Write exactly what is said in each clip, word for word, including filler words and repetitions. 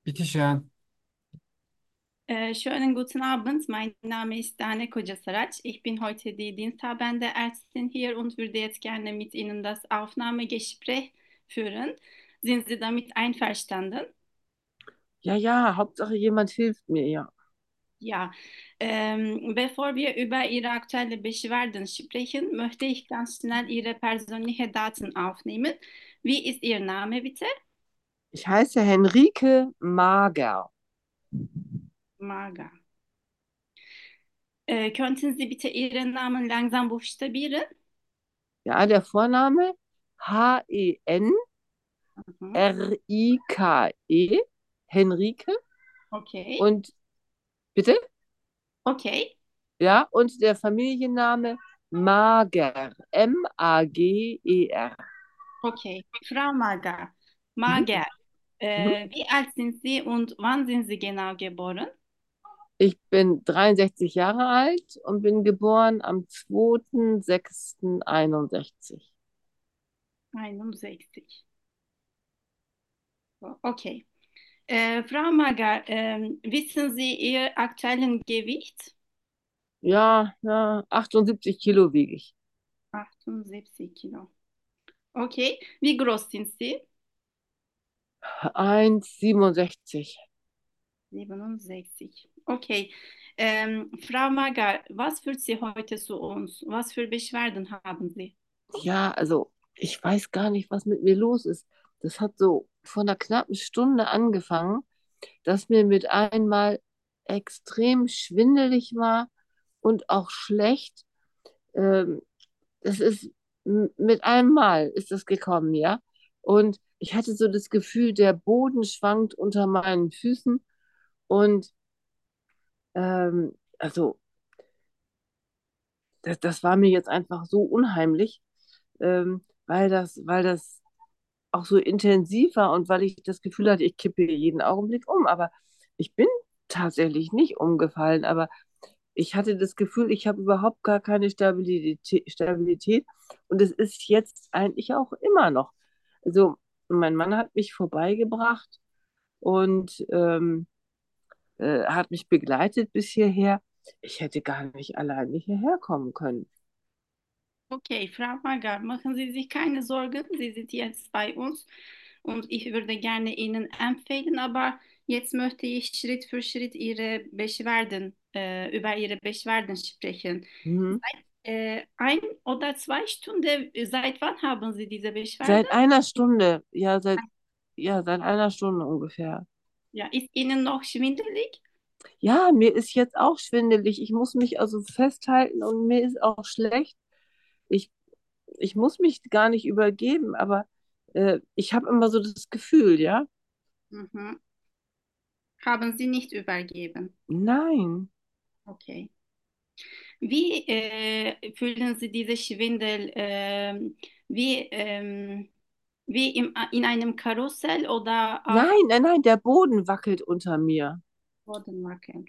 Bitteschön. Äh, schönen guten Abend. Mein Name ist Dane Kocasaraç. Ich bin heute die Diensthabende Ärztin hier und würde jetzt gerne mit Ihnen das Aufnahmegespräch führen. Sind Sie damit einverstanden? Ja, ja, Hauptsache jemand hilft mir, ja. Ja. Ähm, bevor wir über Ihre aktuelle Beschwerden sprechen, möchte ich ganz schnell Ihre persönlichen Daten aufnehmen. Wie ist Ihr Name bitte? Ich heiße Henrike Mager. Marga. Äh, könnten Sie bitte Ihren Namen langsam buchstabieren? Ja, der Vorname Mhm. H-E-N-R-I-K-E, Henrike. Okay. Und bitte? Okay. Ja, und der Familienname Mager, M-A-G-E-R. Okay, Frau Mager. Mhm. Mager, Mhm. äh, wie alt sind Sie und wann sind Sie genau geboren? Ich bin dreiundsechzig Jahre alt und bin geboren am zweiten sechsten einundsechzig. einundsechzig. So, okay. Äh, Frau Mager, ähm, wissen Sie Ihr aktuellen Gewicht? Ja, ja, achtundsiebzig Kilo wiege ich. achtundsiebzig Kilo. Okay, wie groß sind Sie? eins Komma siebenundsechzig. siebenundsechzig. Okay. Ähm, Frau Mager, was führt Sie heute zu uns? Was für Beschwerden haben Sie? Ja, also ich weiß gar nicht, was mit mir los ist. Das hat so vor einer knappen Stunde angefangen, dass mir mit einmal extrem schwindelig war und auch schlecht. Ähm, Das ist m- mit einem Mal ist das gekommen, ja. Und ich hatte so das Gefühl, der Boden schwankt unter meinen Füßen und ähm, also das, das war mir jetzt einfach so unheimlich, ähm, weil das, weil das auch so intensiv war und weil ich das Gefühl hatte, ich kippe jeden Augenblick um. Aber ich bin tatsächlich nicht umgefallen, aber ich hatte das Gefühl, ich habe überhaupt gar keine Stabilität, Stabilität und es ist jetzt eigentlich auch immer noch. Also mein Mann hat mich vorbeigebracht und ähm, äh, hat mich begleitet bis hierher. Ich hätte gar nicht alleine hierher kommen können. Okay, Frau Magar, machen Sie sich keine Sorgen. Sie sind jetzt bei uns und ich würde gerne Ihnen empfehlen, aber jetzt möchte ich Schritt für Schritt Ihre Beschwerden, äh, über Ihre Beschwerden sprechen. Mhm. Seit äh, ein oder zwei Stunden, seit wann haben Sie diese Beschwerden? Seit einer Stunde, ja, seit, ja, seit einer Stunde ungefähr. Ja, ist Ihnen noch schwindelig? Ja, mir ist jetzt auch schwindelig. Ich muss mich also festhalten und mir ist auch schlecht. Ich, ich muss mich gar nicht übergeben, aber äh, ich habe immer so das Gefühl, ja? Mhm. Haben Sie nicht übergeben? Nein. Okay. Wie äh, fühlen Sie diese Schwindel? Ähm, wie, ähm, wie im, in einem Karussell oder auf Nein, nein, nein, der Boden wackelt unter mir. Bodenmarkent?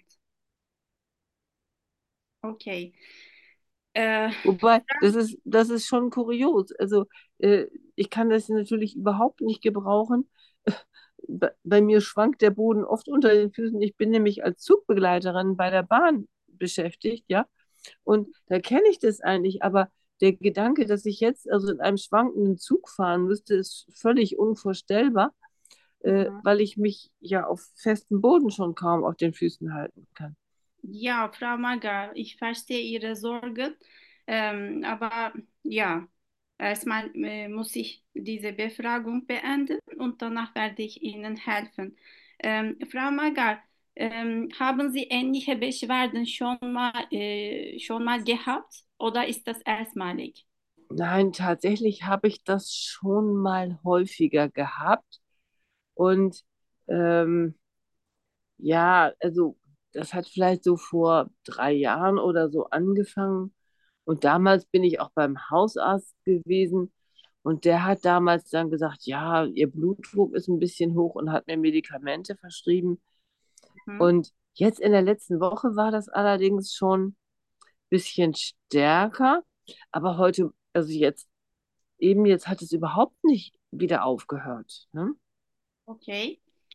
Okay. Äh, Wobei, das ist, das ist schon kurios. Also, äh, ich kann das natürlich überhaupt nicht gebrauchen. Bei, bei mir schwankt der Boden oft unter den Füßen. Ich bin nämlich als Zugbegleiterin bei der Bahn beschäftigt, ja. Und da kenne ich das eigentlich, aber der Gedanke, dass ich jetzt also in einem schwankenden Zug fahren müsste, ist völlig unvorstellbar, äh, mhm. weil ich mich ja auf festem Boden schon kaum auf den Füßen halten kann. Ja, Frau Magar, ich verstehe Ihre Sorgen, ähm, aber ja, erstmal äh, muss ich diese Befragung beenden und danach werde ich Ihnen helfen. Ähm, Frau Magar, ähm, haben Sie ähnliche Beschwerden schon mal, äh, schon mal gehabt oder ist das erstmalig? Nein, tatsächlich habe ich das schon mal häufiger gehabt. Und ähm, ja, also das hat vielleicht so vor drei Jahren oder so angefangen. Und damals bin ich auch beim Hausarzt gewesen. Und der hat damals dann gesagt, ja, ihr Blutdruck ist ein bisschen hoch und hat mir Medikamente verschrieben. Mhm. Und jetzt in der letzten Woche war das allerdings schon ein bisschen stärker. Aber heute, also jetzt, eben jetzt hat es überhaupt nicht wieder aufgehört. Ne? Okay.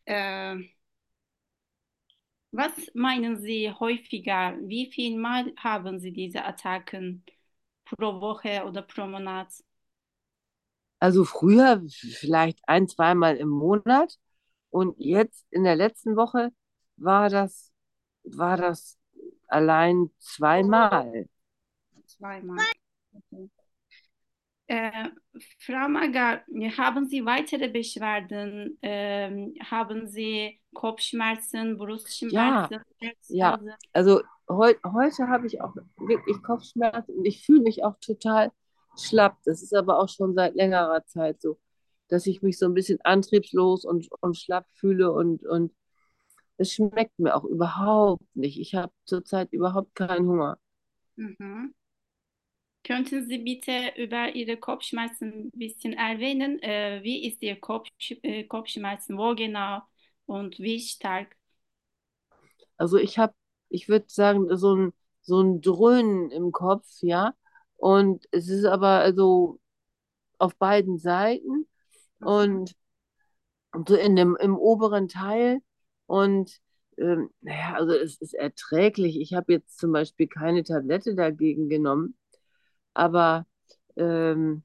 Äh, Was meinen Sie häufiger? Wie viel Mal haben Sie diese Attacken pro Woche oder pro Monat? Also früher vielleicht ein, zweimal im Monat und jetzt in der letzten Woche war das, war das allein zweimal. Zweimal. Okay. Äh, Frau Mager, haben Sie weitere Beschwerden? Ähm, haben Sie Kopfschmerzen, Ja, Brustschmerzen, ja. Herzrasen? Also heu, heute habe ich auch wirklich Kopfschmerzen und ich fühle mich auch total schlapp. Das ist aber auch schon seit längerer Zeit so, dass ich mich so ein bisschen antriebslos und, und schlapp fühle und, und es schmeckt mir auch überhaupt nicht. Ich habe zurzeit überhaupt keinen Hunger. Mhm. Könnten Sie bitte über Ihre Kopfschmerzen ein bisschen erwähnen? Äh, wie ist Ihr Kopf, äh, Kopfschmerzen? Wo genau und wie stark? Also ich habe, ich würde sagen, so ein, so ein Dröhnen im Kopf, ja. Und es ist aber also auf beiden Seiten Mhm. und so in dem, im oberen Teil. Und ähm, naja, also es ist erträglich. Ich habe jetzt zum Beispiel keine Tablette dagegen genommen, aber ähm,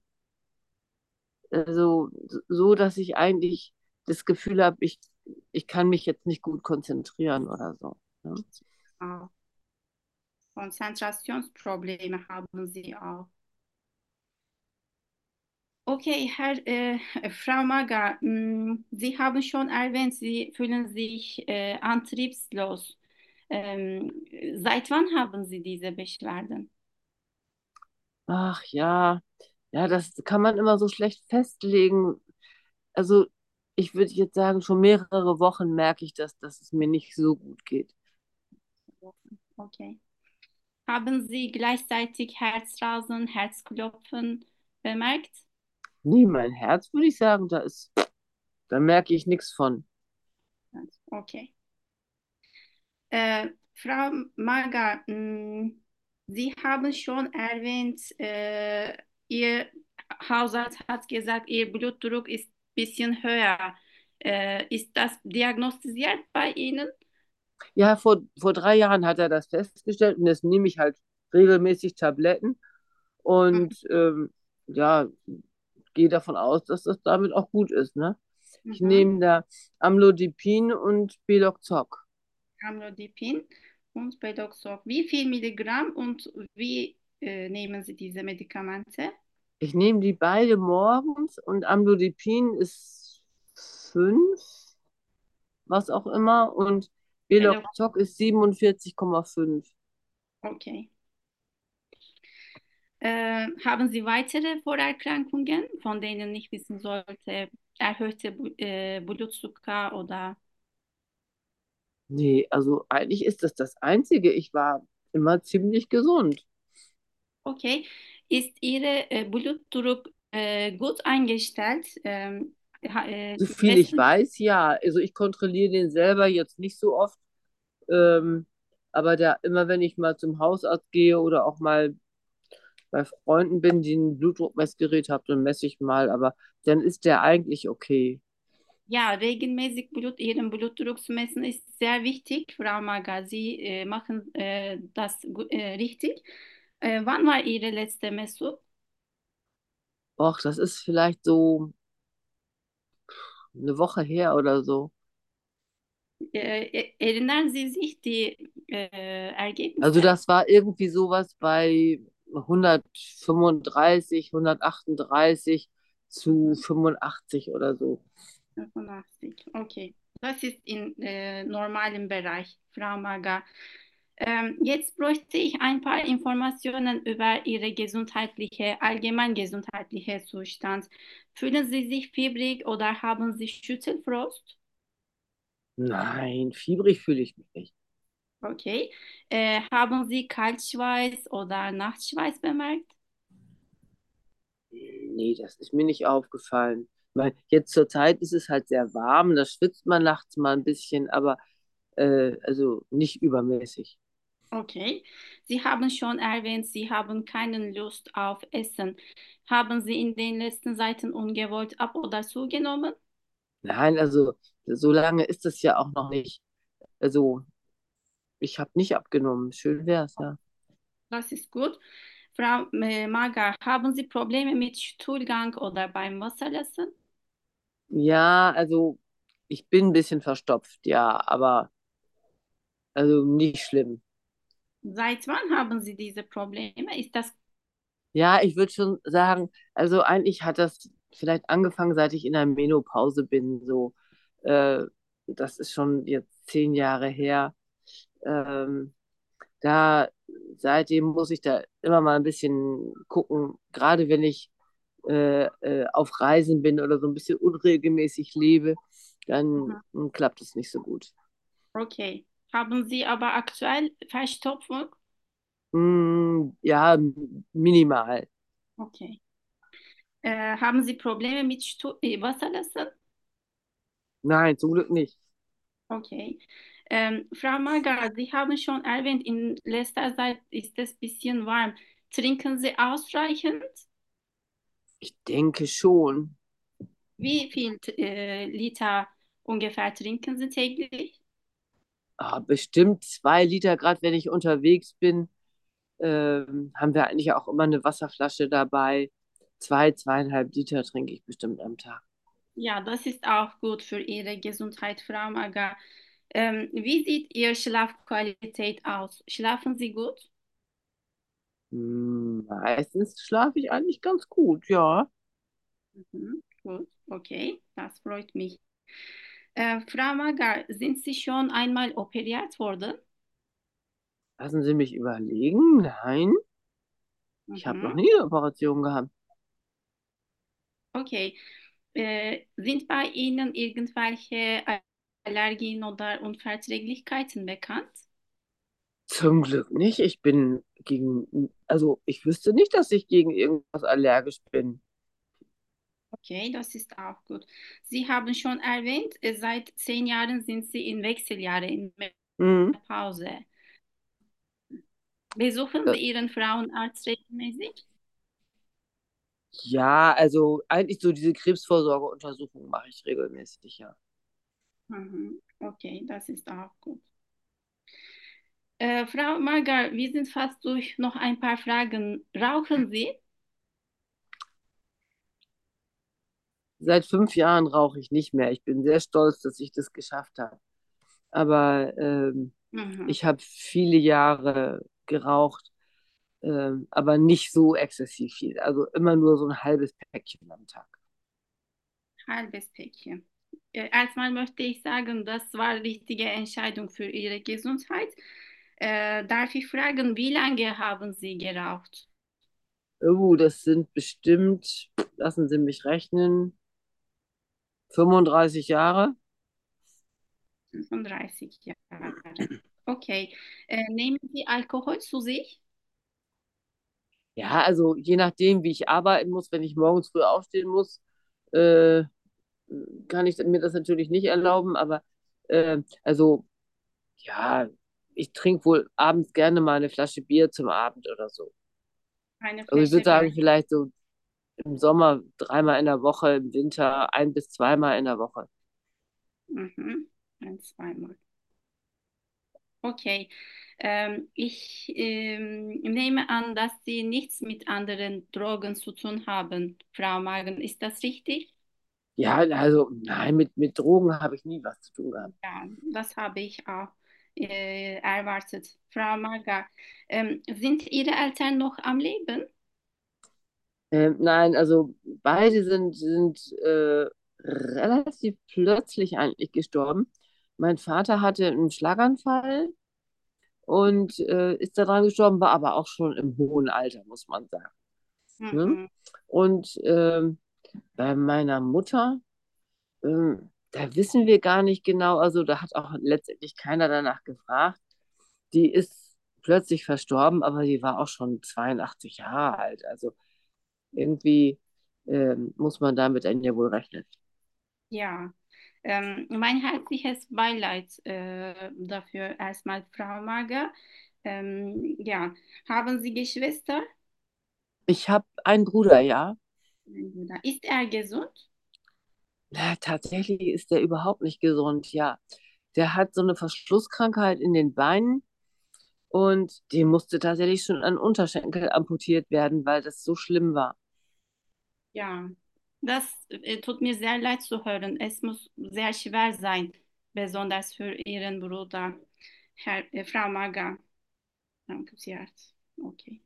also so, dass ich eigentlich das Gefühl habe, ich, ich kann mich jetzt nicht gut konzentrieren oder so. Ne? Auch Konzentrationsprobleme haben Sie auch. Okay, Herr, äh, Frau Maga, mh, Sie haben schon erwähnt, Sie fühlen sich äh, antriebslos. Ähm, Seit wann haben Sie diese Beschwerden? Ach ja, ja, das kann man immer so schlecht festlegen. Also ich würde jetzt sagen, schon mehrere Wochen merke ich, dass, dass es mir nicht so gut geht. Okay. Haben Sie gleichzeitig Herzrasen, Herzklopfen bemerkt? Nee, mein Herz würde ich sagen, da ist, da merke ich nichts von. Okay. Äh, Frau Maga, mh, Sie haben schon erwähnt, äh, Ihr Hausarzt hat gesagt, Ihr Blutdruck ist ein bisschen höher. Äh, ist das diagnostiziert bei Ihnen? Ja, vor, vor drei Jahren hat er das festgestellt und jetzt nehme ich halt regelmäßig Tabletten und ähm, ja, gehe davon aus, dass das damit auch gut ist, ne? Ich Mhm. nehme da Amlodipin und Beloxoc. Amlodipin und Bedoxoc. Wie viel Milligramm und wie äh, nehmen Sie diese Medikamente? Ich nehme die beide morgens und Amlodipin ist fünf, was auch immer, und Bedox Beloxoc ist siebenundvierzig Komma fünf. okay. Äh, haben Sie weitere Vorerkrankungen, von denen ich wissen sollte? Erhöhte Bu- äh, Blutzucker oder Nee, also eigentlich ist das das Einzige. Ich war immer ziemlich gesund. okay. Ist Ihre äh, Blutdruck äh, gut eingestellt? Ähm, ha, äh, So viel ich messen, weiß, ja. Also ich kontrolliere den selber jetzt nicht so oft. Ähm, aber der, immer wenn ich mal zum Hausarzt gehe oder auch mal bei Freunden bin, die ein Blutdruckmessgerät haben, dann messe ich mal. Aber dann ist der eigentlich okay. ja, regelmäßig Blut, Ihren Blutdruck zu messen ist sehr wichtig, Frau Maga. Sie äh, machen äh, das gu- äh, richtig. Äh, wann war Ihre letzte Messung? Och, das ist vielleicht so eine Woche her oder so. Äh, e- erinnern Sie sich die äh, Also Ergebnisse? das war irgendwie sowas bei hundertfünfunddreißig, hundertachtunddreißig zu Mhm. fünfundachtzig oder so. fünfundachtzig. Okay, das ist in äh, normalem Bereich, Frau Maga. Ähm, jetzt bräuchte ich ein paar Informationen über Ihre gesundheitliche, allgemein gesundheitliche Zustand. Fühlen Sie sich fiebrig oder haben Sie Schüttelfrost? Nein, fiebrig fühle ich mich nicht. Okay. Äh, haben Sie Kaltschweiß oder Nachtschweiß bemerkt? Nee, das ist mir nicht aufgefallen. Weil jetzt zur Zeit ist es halt sehr warm, da schwitzt man nachts mal ein bisschen, aber äh, also nicht übermäßig. Okay. Sie haben schon erwähnt, Sie haben keine Lust auf Essen. Haben Sie in den letzten Zeiten ungewollt ab oder zugenommen? Nein, also so lange ist es ja auch noch nicht. Also ich habe nicht abgenommen. Schön wär's, ja. Das ist gut. Frau äh, Mager, haben Sie Probleme mit Stuhlgang oder beim Wasserlassen? Ja, also ich bin ein bisschen verstopft, ja, aber also nicht schlimm. Seit wann haben Sie diese Probleme? Ist das, Ja, ich würde schon sagen, also eigentlich hat das vielleicht angefangen, seit ich in der Menopause bin. So, äh, das ist schon jetzt zehn Jahre her. Ähm, da seitdem muss ich da immer mal ein bisschen gucken, gerade wenn ich äh, äh, auf Reisen bin oder so ein bisschen unregelmäßig lebe, dann mhm, hm, klappt es nicht so gut. okay. Haben Sie aber aktuell Verstopfung? Hm, ja, m- minimal. Okay. Äh, haben Sie Probleme mit Stu äh, Wasserlassen? Nein, zum Glück nicht. Okay. Ähm, Frau Mager, Sie haben schon erwähnt, in letzter Zeit ist es ein bisschen warm. Trinken Sie ausreichend? Ich denke schon. Wie viel äh, Liter ungefähr trinken Sie täglich? Ah, bestimmt zwei Liter, gerade wenn ich unterwegs bin, ähm, haben wir eigentlich auch immer eine Wasserflasche dabei. Zwei, zweieinhalb Liter trinke ich bestimmt am Tag. Ja, das ist auch gut für Ihre Gesundheit, Frau Mager. Ähm, wie sieht Ihre Schlafqualität aus? Schlafen Sie gut? Hm, meistens schlafe ich eigentlich ganz gut, ja. Mhm, gut, okay, das freut mich. Äh, Frau Mager, sind Sie schon einmal operiert worden? Lassen Sie mich überlegen. Nein, ich habe noch Mhm, nie eine Operation gehabt. okay. Äh, sind bei Ihnen irgendwelche Allergien oder Unverträglichkeiten bekannt? Zum Glück nicht. Ich bin gegen, also ich wüsste nicht, dass ich gegen irgendwas allergisch bin. Okay, das ist auch gut. Sie haben schon erwähnt, äh, seit zehn Jahren sind Sie in Wechseljahre, in Hm. Pause. Besuchen Sie Das, Ihren Frauenarzt regelmäßig? ja, also eigentlich so diese Krebsvorsorgeuntersuchung mache ich regelmäßig, ja. Mhm. Okay, das ist auch gut. Äh, Frau Margar, wir sind fast durch. Noch ein paar Fragen. Rauchen Sie? Seit fünf Jahren rauche ich nicht mehr. Ich bin sehr stolz, dass ich das geschafft habe. Aber ähm, Mhm. ich habe viele Jahre geraucht, ähm, aber nicht so exzessiv viel. Also immer nur so ein halbes Päckchen am Tag. Halbes Päckchen. Äh, erstmal möchte ich sagen, das war die richtige Entscheidung für Ihre Gesundheit. Äh, darf ich fragen, wie lange haben Sie geraucht? Oh, das sind bestimmt, lassen Sie mich rechnen, fünfunddreißig Jahre. fünfunddreißig Jahre. Okay. Äh, nehmen Sie Alkohol zu sich? Ja, also je nachdem, wie ich arbeiten muss, wenn ich morgens früh aufstehen muss, äh, kann ich mir das natürlich nicht erlauben, aber äh, also ja, ich trinke wohl abends gerne mal eine Flasche Bier zum Abend oder so. Eine Also ich würde Flasche sagen, Bier. vielleicht so im Sommer dreimal in der Woche, im Winter ein bis zweimal in der Woche. Mhm. Ein, zweimal. Okay. Ähm, ich ähm, nehme an, dass Sie nichts mit anderen Drogen zu tun haben, Frau Magen. Ist das richtig? Ja, also nein, mit, mit Drogen habe ich nie was zu tun gehabt. Ja, das habe ich auch äh, erwartet. Frau Mager, ähm, sind Ihre Eltern noch am Leben? Ähm, nein, also beide sind, sind äh, relativ plötzlich eigentlich gestorben. Mein Vater hatte einen Schlaganfall und äh, ist daran gestorben, war aber auch schon im hohen Alter, muss man sagen. Ne? Mhm. Und ähm, bei meiner Mutter, ähm, da wissen wir gar nicht genau, also da hat auch letztendlich keiner danach gefragt. Die ist plötzlich verstorben, aber die war auch schon zweiundachtzig Jahre alt. Also irgendwie ähm, muss man damit dann ja wohl rechnen. Ja, ähm, mein herzliches Beileid äh, dafür erstmal, Frau Mager. Ähm, ja, haben Sie Geschwister? Ich habe einen Bruder, ja. Ist er gesund? Na, tatsächlich ist der überhaupt nicht gesund, ja. Der hat so eine Verschlusskrankheit in den Beinen und dem musste tatsächlich schon ein Unterschenkel amputiert werden, weil das so schlimm war. Ja, das äh, tut mir sehr leid zu hören. Es muss sehr schwer sein, besonders für Ihren Bruder, Herr, äh, Frau Maga. Danke sehr. Okay.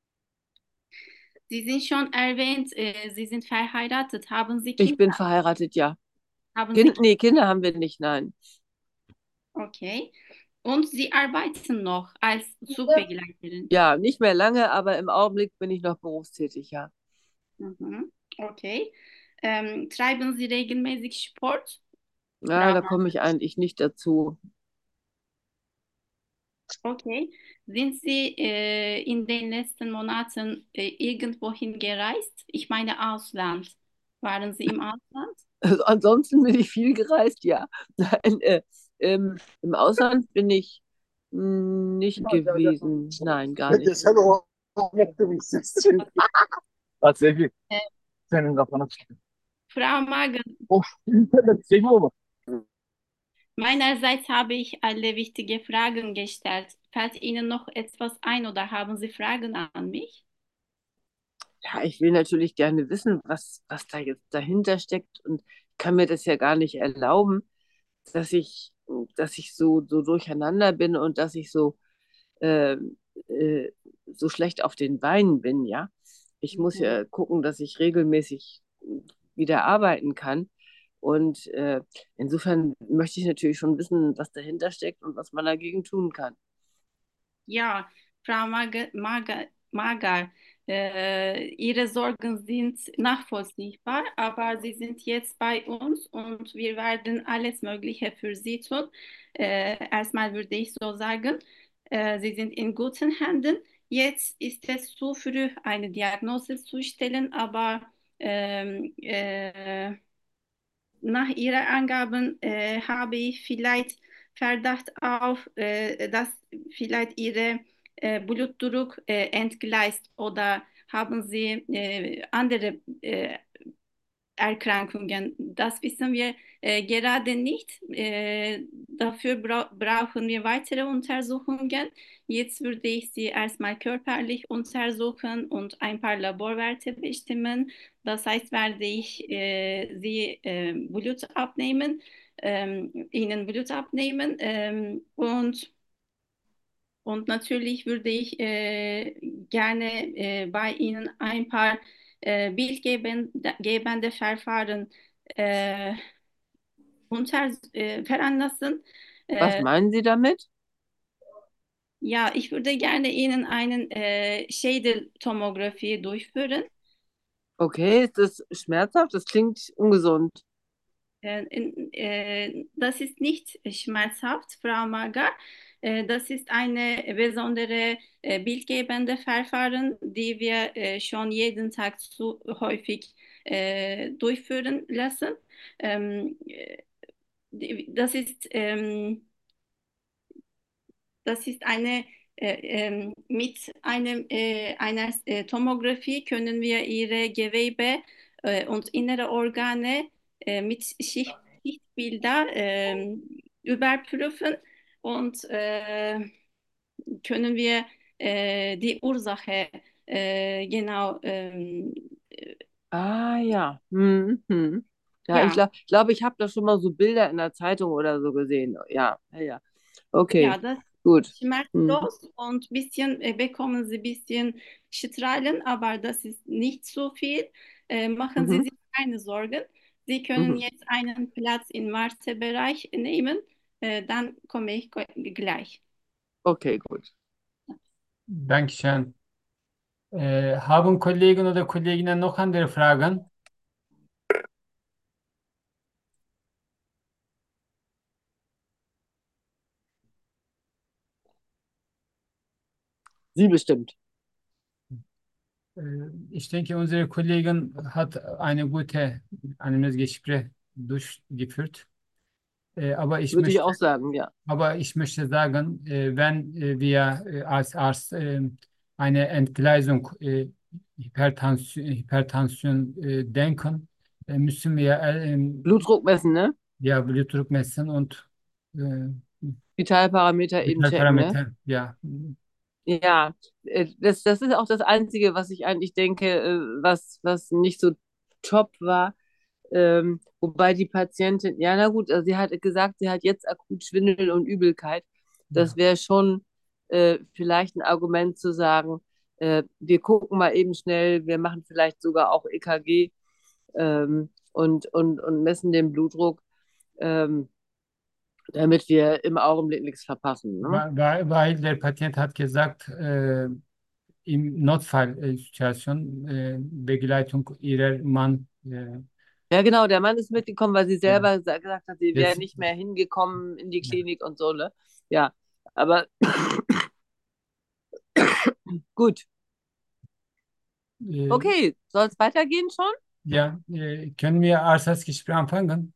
Sie sind schon erwähnt, äh, Sie sind verheiratet. Haben Sie Ich Kinder? bin verheiratet, ja. Haben Sie Kind, Kinder? nee, Kinder haben wir nicht, nein. Okay. Und Sie arbeiten noch als Zugbegleiterin. Ja, nicht mehr lange, aber im Augenblick bin ich noch berufstätig, ja. Mhm. Okay. Ähm, treiben Sie regelmäßig Sport, Ja, Frau da komme Maga? ich eigentlich nicht dazu. Okay. Sind Sie äh, in den letzten Monaten äh, irgendwohin gereist? Ich meine Ausland. Waren Sie im Ausland? Also ansonsten bin ich viel gereist, ja. Nein, äh, ähm, im Ausland bin ich mh, nicht gewesen. Nein, gar nicht. Bak Seyfi, Äh, senin kafana çıktı. Frau Magen, Of, internet Seyfi oğlum. meinerseits habe ich alle wichtige Fragen gestellt. Fällt Ihnen noch etwas ein oder haben Sie Fragen an mich? Ja, ich will natürlich gerne wissen, was, was da jetzt dahinter steckt und kann mir das ja gar nicht erlauben, dass ich, dass ich so, so durcheinander bin und dass ich so, äh, äh, so schlecht auf den Beinen bin, ja. Ich muss Mhm. ja gucken, dass ich regelmäßig wieder arbeiten kann. Und äh, insofern möchte ich natürlich schon wissen, was dahinter steckt und was man dagegen tun kann. Ja, Frau Mager, Mager, Mager äh, Ihre Sorgen sind nachvollziehbar, aber Sie sind jetzt bei uns und wir werden alles Mögliche für Sie tun. Äh, erstmal würde ich so sagen, äh, Sie sind in guten Händen. Jetzt ist es zu früh, eine Diagnose zu stellen, aber ähm, äh, nach Ihren Angaben äh, habe ich vielleicht Verdacht auf, äh, dass vielleicht Ihre äh, Blutdruck äh, entgleist oder haben Sie äh, andere äh, Erkrankungen. Das wissen wir äh, gerade nicht. Äh, dafür bra brauchen wir weitere Untersuchungen. Jetzt würde ich Sie erstmal körperlich untersuchen und ein paar Laborwerte bestimmen. Das heißt, werde ich äh, Sie äh, Blut abnehmen, ähm, Ihnen Blut abnehmen ähm, und und natürlich würde ich äh, gerne äh, bei Ihnen ein paar äh, bildgebende Verfahren äh, unter, äh, veranlassen. Was Äh, meinen Sie damit? ja, ich würde gerne Ihnen einen äh, Schädeltomographie durchführen. Okay, ist das schmerzhaft? Das klingt ungesund. Äh, äh, Das ist nicht schmerzhaft, Frau Magar. Äh, Das ist eine besondere äh, bildgebende Verfahren, die wir äh, schon jeden Tag zu häufig äh, durchführen lassen. Ähm, äh, Das ist ähm, Das ist eine, äh, ähm, mit einem, äh, einer äh, Tomographie können wir ihre Gewebe äh, und innere Organe äh, mit Schicht, Schichtbilder ähm, überprüfen und äh, können wir äh, die Ursache äh, genau ähm, äh, Ah ja. Hm, hm. Ja, ich ja. glaube, ich, glaub, ich habe da schon mal so Bilder in der Zeitung oder so gesehen. Ja, ja, ja. Ja, Okay, das gut. ist Hm. schmerzlos und bisschen äh, bekommen Sie ein bisschen Strahlen, aber das ist nicht so viel. Äh, machen Sie Mhm. sich keine Sorgen. Sie können Mhm. jetzt einen Platz im Wartebereich nehmen. Äh, dann komme ich gleich. Okay, gut. Dankeschön. Äh, haben Kollegen oder Kolleginnen noch andere Fragen? Sie bestimmt. Äh, Ich denke, unsere Kollegin hat eine gute Anamnesgespräch durchgeführt. Äh, Aber ich Würde ich möchte, auch sagen, ja. aber ich möchte sagen, äh, wenn äh, wir äh, als Arzt äh, eine Entgleisung, äh, Hypertension, Hypertension äh, denken, äh, müssen wir äh, ähm, Blutdruck messen, ne? ja, Blutdruck messen und äh, Vitalparameter eben checken, ne? Vitalparameter, ja. Ja, äh, das, das ist auch das Einzige, was ich eigentlich denke, äh, was, was nicht so top war. Ähm, wobei die Patientin, ja, na gut, also sie hat gesagt, sie hat jetzt akut Schwindel und Übelkeit. Das Ja. wäre schon äh, vielleicht ein Argument zu sagen, äh, wir gucken mal eben schnell, wir machen vielleicht sogar auch E K G ähm, und, und, und messen den Blutdruck, ähm, damit wir im Augenblick nichts verpassen. Ne? Weil, weil weil der Patient hat gesagt, äh, im Notfallsituation äh, Begleitung ihrer Mann. Äh, Ja, genau, der Mann ist mitgekommen, weil sie ja, selber sa- gesagt hat, sie wäre das, nicht mehr hingekommen in die ja. Klinik und so, ne? Ja, aber gut. Äh, Okay, soll es weitergehen schon? ja, äh, können wir Arztgespräch anfangen?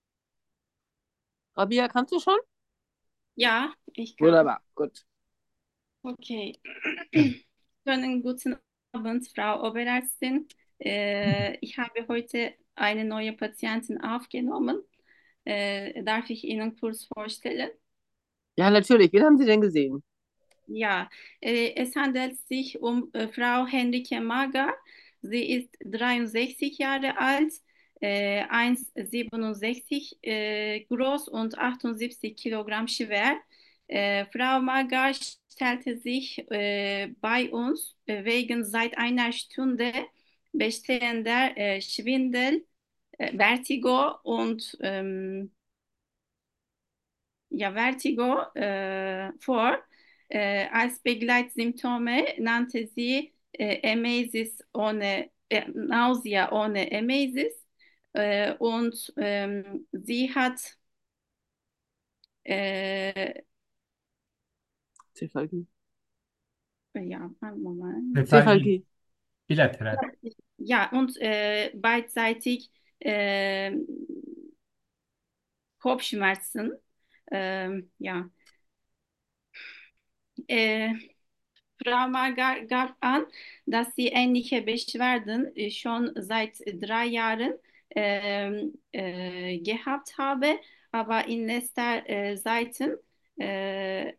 Rabia, kannst du schon? Ja, ich kann. Wunderbar, gut. Okay. Ja. Schönen guten Abend, Frau Oberärztin. Äh, ich habe heute eine neue Patientin aufgenommen. Äh, darf ich Ihnen kurz vorstellen? Ja, natürlich. Wen haben Sie denn gesehen? Ja, äh, es handelt sich um äh, Frau Henrike Mager. Sie ist dreiundsechzig Jahre alt, äh, eins Komma siebenundsechzig äh, groß und achtundsiebzig Kilogramm schwer. Äh, Frau Mager stellte sich äh, bei uns äh, wegen seit einer Stunde bestehender äh, Schwindel, äh, Vertigo und ähm, ja, Vertigo äh, vor. Äh, als Begleitsymptome nannte sie äh, Emesis ohne, äh, Nausea ohne Emesis. Äh, und ähm, sie hat äh, Cephalgie. ja, einen Moment. Cephalgie, Cephalgie. bilateral. Ja, und äh, beidseitig äh, Kopfschmerzen. Ähm, ja, äh, Frau Magar gab an, dass sie ähnliche Beschwerden äh, schon seit drei Jahren ähm, äh, gehabt habe, aber in letzter äh, Zeiten äh,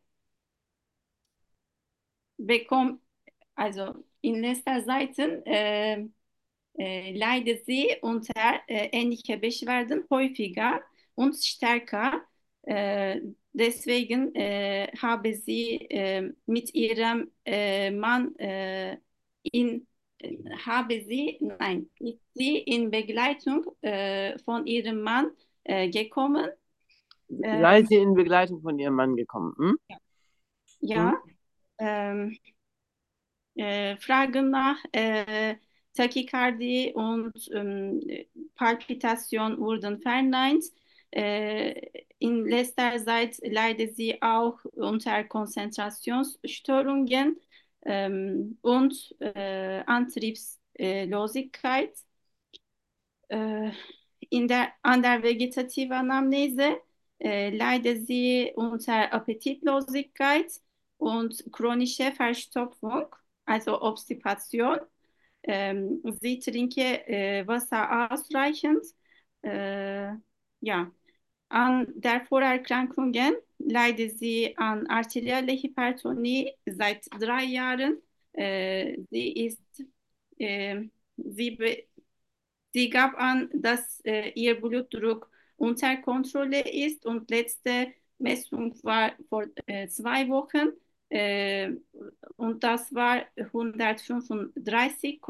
bekommt, also in letzter Zeiten äh, äh, leidet sie unter äh, ähnliche Beschwerden häufiger und stärker. Äh, deswegen äh, habe sie äh, mit ihrem äh, Mann äh, in äh, habe sie, nein, ist sie in Begleitung äh, von ihrem Mann äh, gekommen. Äh, Sei sie in Begleitung von ihrem Mann gekommen? Hm? ja, Hm? ähm, äh, Fragen nach äh, Tachykardie und ähm, Palpitation wurden verneint. Äh, in letzter Zeit leidet sie auch unter Konzentrationsstörungen ähm, und äh, Antriebslosigkeit. Äh, in der, an der vegetativen Anamnese äh, leidet sie unter Appetitlosigkeit und chronische Verstopfung, also Obstipation. Ähm, sie trinke äh, Wasser ausreichend. Äh, ja, an der Vorerkrankungen leidet sie an arterielle Hypertonie seit drei Jahren. Äh, sie ist, äh, sie be Sie gab an, dass äh, ihr Blutdruck unter Kontrolle ist und letzte Messung war vor äh, zwei Wochen äh, und das war hundertfünfunddreißig,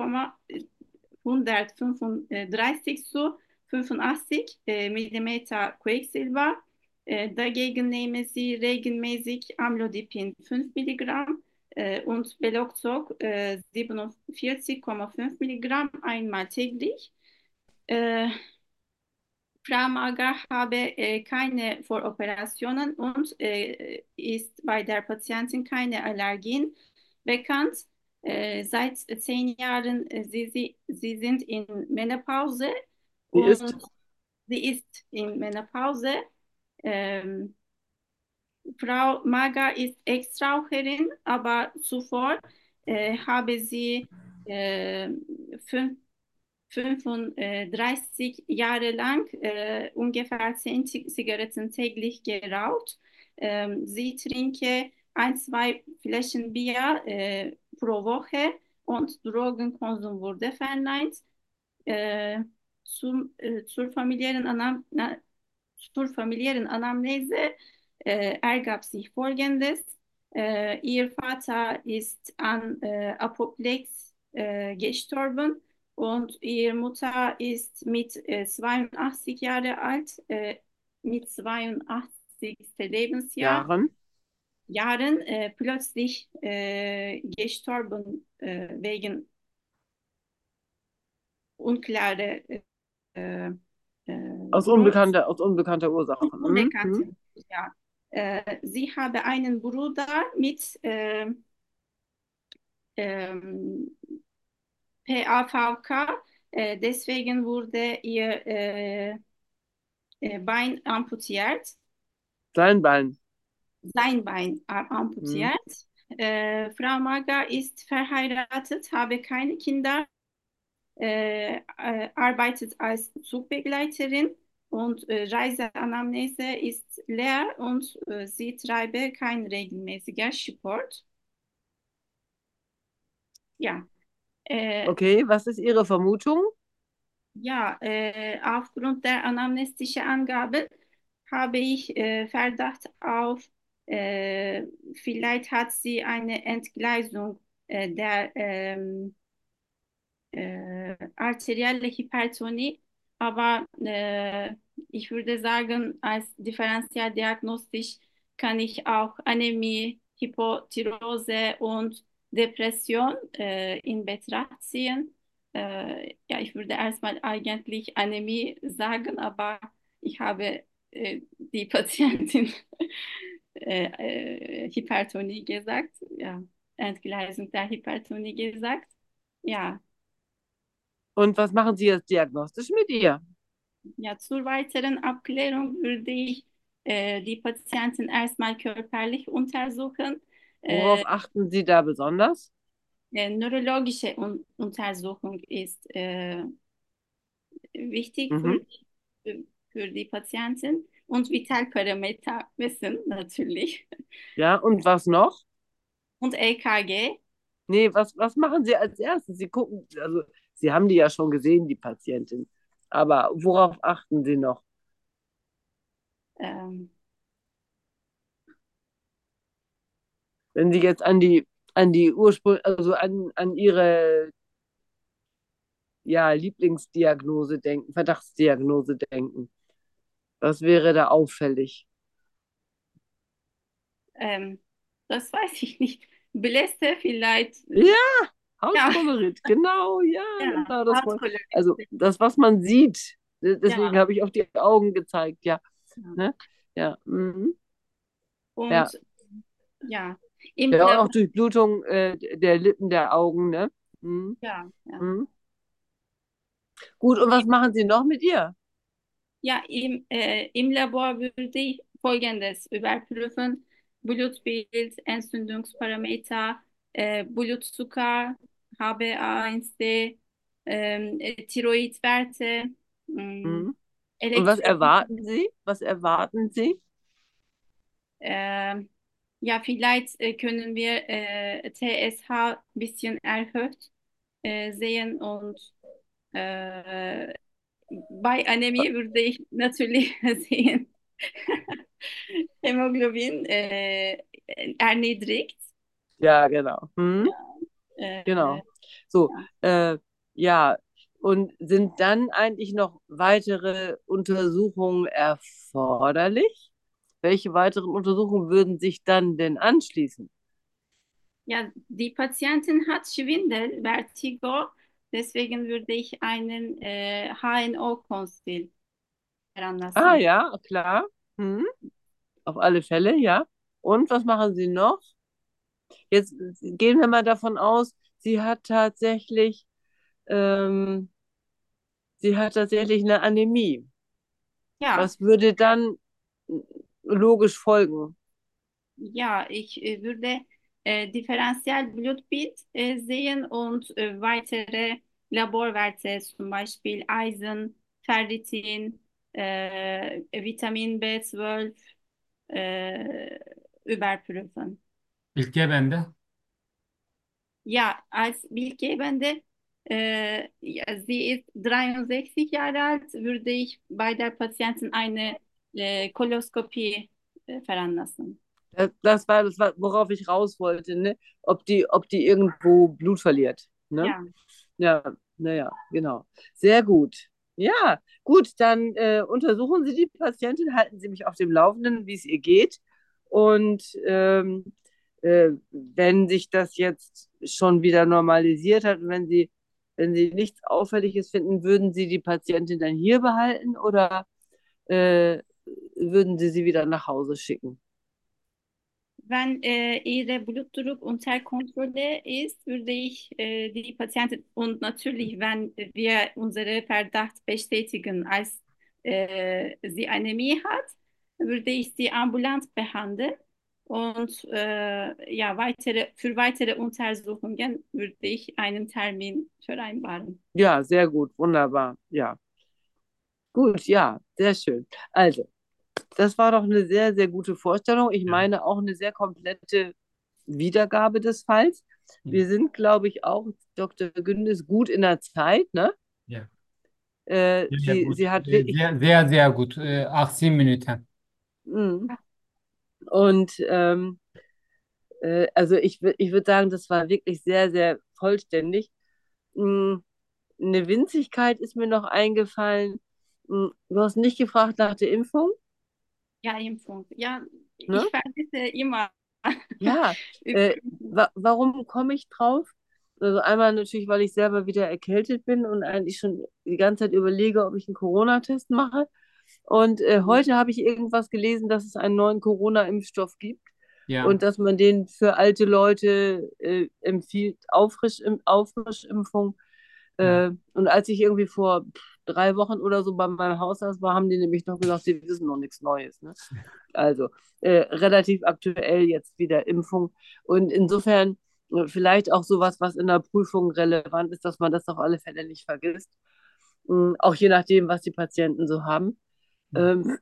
hundertfünfunddreißig zu fünfundachtzig äh, Millimeter Quecksilber. Äh, dagegen nehmen sie regelmäßig Amlodipin fünf Milligramm äh, und Beloxog äh, siebenundvierzig Komma fünf Milligramm einmal täglich. Äh, Frau Mager habe äh, keine Voroperationen und äh, ist bei der Patientin keine Allergien bekannt. Äh, seit zehn Jahren äh, sie, sie, sie sind in Menopause Sie ist, und sie ist in Menopause. Ähm, Frau Mager ist Ex-Raucherin, aber zuvor äh, habe sie äh, fünf fünfunddreißig Jahre lang äh, ungefähr zehn Zigaretten täglich geraucht. Ähm, sie trinke ein, zwei Flaschen Bier äh, pro Woche und Drogenkonsum wurde verneint. Äh, zum, äh, zur familiären Anam na, zur familiären Anamnese äh, ergab sich Folgendes. Äh, ihr Vater ist an äh, Apoplex äh, gestorben und ihre Mutter ist mit äh, zweiundachtzig Jahre alt, äh, mit zweiundachtzigsten Lebensjahr Jahren. Jahren äh, plötzlich äh, gestorben äh, wegen unklare äh, äh, Aus Grund. unbekannter, aus unbekannter Ursache. Mhm. Mhm. Unbekannte, ja. Äh, sie habe einen Bruder mit äh, ähm, P A V K, äh, deswegen wurde ihr äh, äh, Bein amputiert, Sein Bein. sein Bein Mhm. amputiert. Äh, Frau Maga ist verheiratet, habe keine Kinder, äh, äh, arbeitet als Zugbegleiterin und äh, Reiseanamnese ist leer und äh, sie treibe kein regelmäßiger Sport. Ja, äh, Okay, was ist Ihre Vermutung? ja, äh, aufgrund der anamnestischen Angaben habe ich äh, Verdacht auf, äh, vielleicht hat sie eine Entgleisung äh, der ähm, äh, arterielle Hypertonie, aber äh, ich würde sagen, als differenzialdiagnostisch kann ich auch Anämie, Hypothyreose und Depression äh, in Betracht ziehen. Äh, ja, ich würde erstmal eigentlich Anämie sagen, aber ich habe äh, die Patientin äh, äh, Hypertonie gesagt, ja, Entgleisung der Hypertonie gesagt. Ja, Und was machen Sie jetzt diagnostisch mit ihr? ja, zur weiteren Abklärung würde ich äh, die Patientin erstmal körperlich untersuchen. Äh, Worauf achten Sie da besonders? äh, neurologische Un Untersuchung ist äh, wichtig Mhm. für, die- für die Patientin und Vitalparameter messen natürlich Ja, und was noch? und E K G. Nee, was, was machen Sie als erstes? Sie gucken, also Sie haben die ja schon gesehen, die Patientin. Aber worauf achten Sie noch? Ähm, Wenn Sie jetzt an die, an die Ursprung, also an, an Ihre ja, Lieblingsdiagnose denken, Verdachtsdiagnose denken. Was wäre da auffällig? ähm, Das weiß ich nicht. Blässe vielleicht, Ja, ja, Hautkolorit, genau, ja, ja, genau, das war, Hautkolorit. also das, was man sieht. Deswegen Ja, habe ich auch die Augen gezeigt, ja. ja. Ne? Ja, mhm. Ja. Und ja, im Ja, und auch Labor, Durchblutung äh, der Lippen, der Augen, ne? Mhm. ja, ja. Mhm. Gut, und was machen Sie noch mit ihr? Ja, im, äh, im Labor würde ich Folgendes überprüfen. Blutbild, Entzündungsparameter, äh, Blutzucker, H b A eins c, ähm, äh, Thyroidwerte, mh, Mhm. Und was Elektro, erwarten Sie? Was erwarten Sie? äh, ja, vielleicht äh, können wir äh, T S H ein bisschen erhöht äh, sehen und äh, bei Anämie würde ich natürlich sehen, Hämoglobin äh, erniedrigt. Ja, genau. Mhm. Äh, Genau. So, ja. äh, ja, und sind dann eigentlich noch weitere Untersuchungen erforderlich? Welche weiteren Untersuchungen würden sich dann denn anschließen? Ja, die Patientin hat Schwindel, Vertigo, deswegen würde ich einen äh, H N O-Konsil Ah heranlassen. ja, klar. Mhm. Auf alle Fälle, ja. Und was machen Sie noch? Jetzt gehen wir mal davon aus, sie hat tatsächlich, ähm, sie hat tatsächlich eine Anämie. Ja, Was würde dann logisch folgen? ja, ich äh, würde äh, Differentialblutbild äh, sehen und äh, weitere Laborwerte, zum Beispiel Eisen, Ferritin, äh, Vitamin B zwölf äh, überprüfen. Bildgebende. Ja, als Bildgebende, äh, ja, sie ist dreiundsechzig Jahre alt, würde ich bei der Patientin eine äh, Koloskopie äh, veranlassen. Das, das war das, war, worauf ich raus wollte, ne? Ob die, ob die irgendwo Blut verliert. Ne? Ja, Ja, naja, genau. Sehr gut. Ja, gut, dann äh, untersuchen Sie die Patientin, halten Sie mich auf dem Laufenden, wie es ihr geht. Und ähm, äh, wenn sich das jetzt schon wieder normalisiert hat und wenn Sie, wenn Sie nichts Auffälliges finden, würden Sie die Patientin dann hier behalten oder äh, würden Sie sie wieder nach Hause schicken? wenn äh, ihre Blutdruck unter Kontrolle ist, würde ich äh, die Patientin und natürlich, wenn wir unsere Verdacht bestätigen, als äh, sie Anämie hat, würde ich sie ambulant behandeln und äh, ja, weitere, für weitere Untersuchungen würde ich einen Termin vereinbaren. Ja, sehr gut, wunderbar. Ja, gut, ja, sehr schön. Also, das war doch eine sehr, sehr gute Vorstellung. Ich Ja. meine auch eine sehr komplette Wiedergabe des Falls. Ja. Wir sind, glaube ich, auch, Doktor Gündes, gut in der Zeit, ne? Ja. Äh, Sehr, sehr sie, gut. sie hat Äh, wirklich, Sehr, sehr, sehr gut. Äh, achtzehn Minuten. mh. Und ähm, äh, also ich, wür- ich würde sagen, das war wirklich sehr, sehr vollständig. Mh, eine Winzigkeit ist mir noch eingefallen. Mh, du hast nicht gefragt nach der Impfung, Ja, Impfung. Ja, ne? ich vergesse immer. Ja, äh, wa warum komme ich drauf? Also einmal natürlich, weil ich selber wieder erkältet bin und eigentlich schon die ganze Zeit überlege, ob ich einen Corona-Test mache. Und äh, heute habe ich irgendwas gelesen, dass es einen neuen Corona-Impfstoff gibt Ja. und dass man den für alte Leute äh, empfiehlt, Auffrisch Auffrischimpfung. Ja. Äh, und als ich irgendwie vor pff, drei Wochen oder so bei meinem Hausarzt war, haben die nämlich noch gesagt, sie wissen noch nichts Neues. Ne? Also äh, relativ aktuell jetzt wieder Impfung. Und insofern äh, vielleicht auch sowas, was in der Prüfung relevant ist, dass man das auf alle Fälle nicht vergisst. Ähm, auch je nachdem, was die Patienten so haben. Ähm,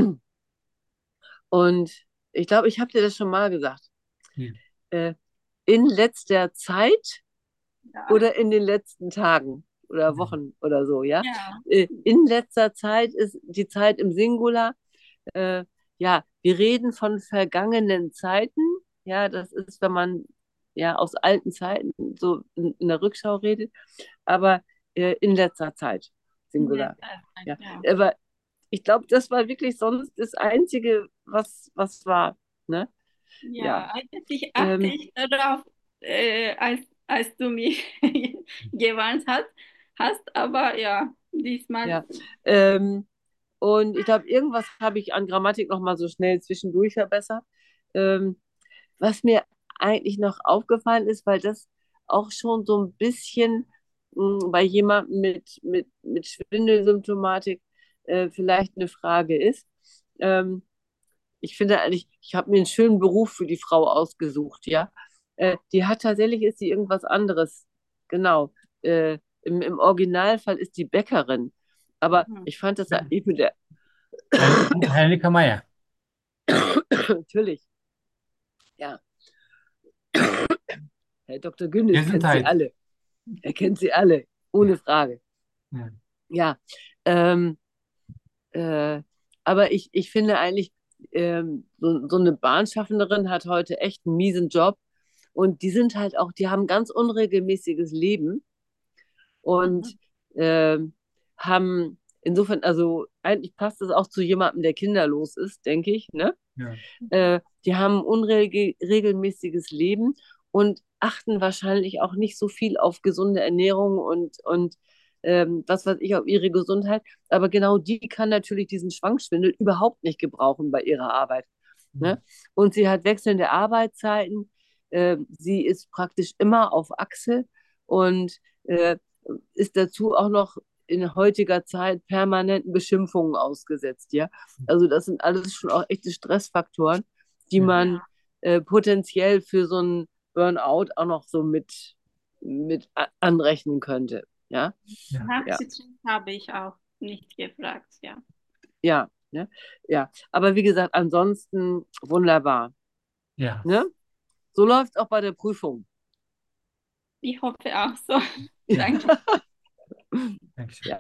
und ich glaube, ich habe dir das schon mal gesagt. Ja. Äh, in letzter Zeit Ja, oder in den letzten Tagen oder Wochen oder so, ja. ja. Äh, in letzter Zeit ist die Zeit im Singular. Äh, ja, wir reden von vergangenen Zeiten. Ja, das ist, wenn man ja aus alten Zeiten so in, in der Rückschau redet, aber äh, in letzter Zeit, Ja, Singular. Ja, aber ich glaube, das war wirklich sonst das Einzige, was, was war. Ne? Ja. ja, eigentlich achte Ähm, ich darauf, äh, als, als du mich gewarnt hast, hast, aber ja, diesmal, ja. Ähm, und ich glaube, irgendwas habe ich an Grammatik noch mal so schnell zwischendurch verbessert. Ähm, was mir eigentlich noch aufgefallen ist, weil das auch schon so ein bisschen mh, bei jemandem mit, mit, mit Schwindelsymptomatik äh, vielleicht eine Frage ist. Ähm, ich finde eigentlich, ich habe mir einen schönen Beruf für die Frau ausgesucht, ja. Äh, die hat tatsächlich, ist sie irgendwas anderes. Genau. Äh, im, Im Originalfall ist die Bäckerin. Aber mhm. ich fand das eigentlich mit der, Henrika Maya. natürlich, ja, Herr Doktor Gündes kennt sie Gesundheit. alle. Er kennt sie alle, ohne Frage. Ja. Ja, ähm, äh, aber ich, ich finde eigentlich, ähm, so, so eine Bahnschaffnerin hat heute echt einen miesen Job. Und die sind halt auch, die haben ganz unregelmäßiges Leben und Mhm. ähm, haben insofern, also eigentlich passt das auch zu jemandem, der kinderlos ist, denke ich, ne? Ja. Äh, die haben unregelmäßiges Leben und achten wahrscheinlich auch nicht so viel auf gesunde Ernährung und, und ähm, was weiß ich, auf ihre Gesundheit. Aber genau die kann natürlich diesen Schwankschwindel überhaupt nicht gebrauchen bei ihrer Arbeit. Ne? Und sie hat wechselnde Arbeitszeiten. Äh, sie ist praktisch immer auf Achse und äh, ist dazu auch noch in heutiger Zeit permanenten Beschimpfungen ausgesetzt. Ja, also das sind alles schon auch echte Stressfaktoren, die Ja. man Ja, äh, potenziell für so einen Burnout auch noch so mit, mit anrechnen könnte. Ja, Ja. Nach ja, Stress habe ich auch nicht gefragt, ja. ja, ne? Ja. Aber wie gesagt, ansonsten wunderbar. Ja, Ne? So läuft es auch bei der Prüfung. Ich hoffe auch so. ja, Danke. Dankeschön. Ja.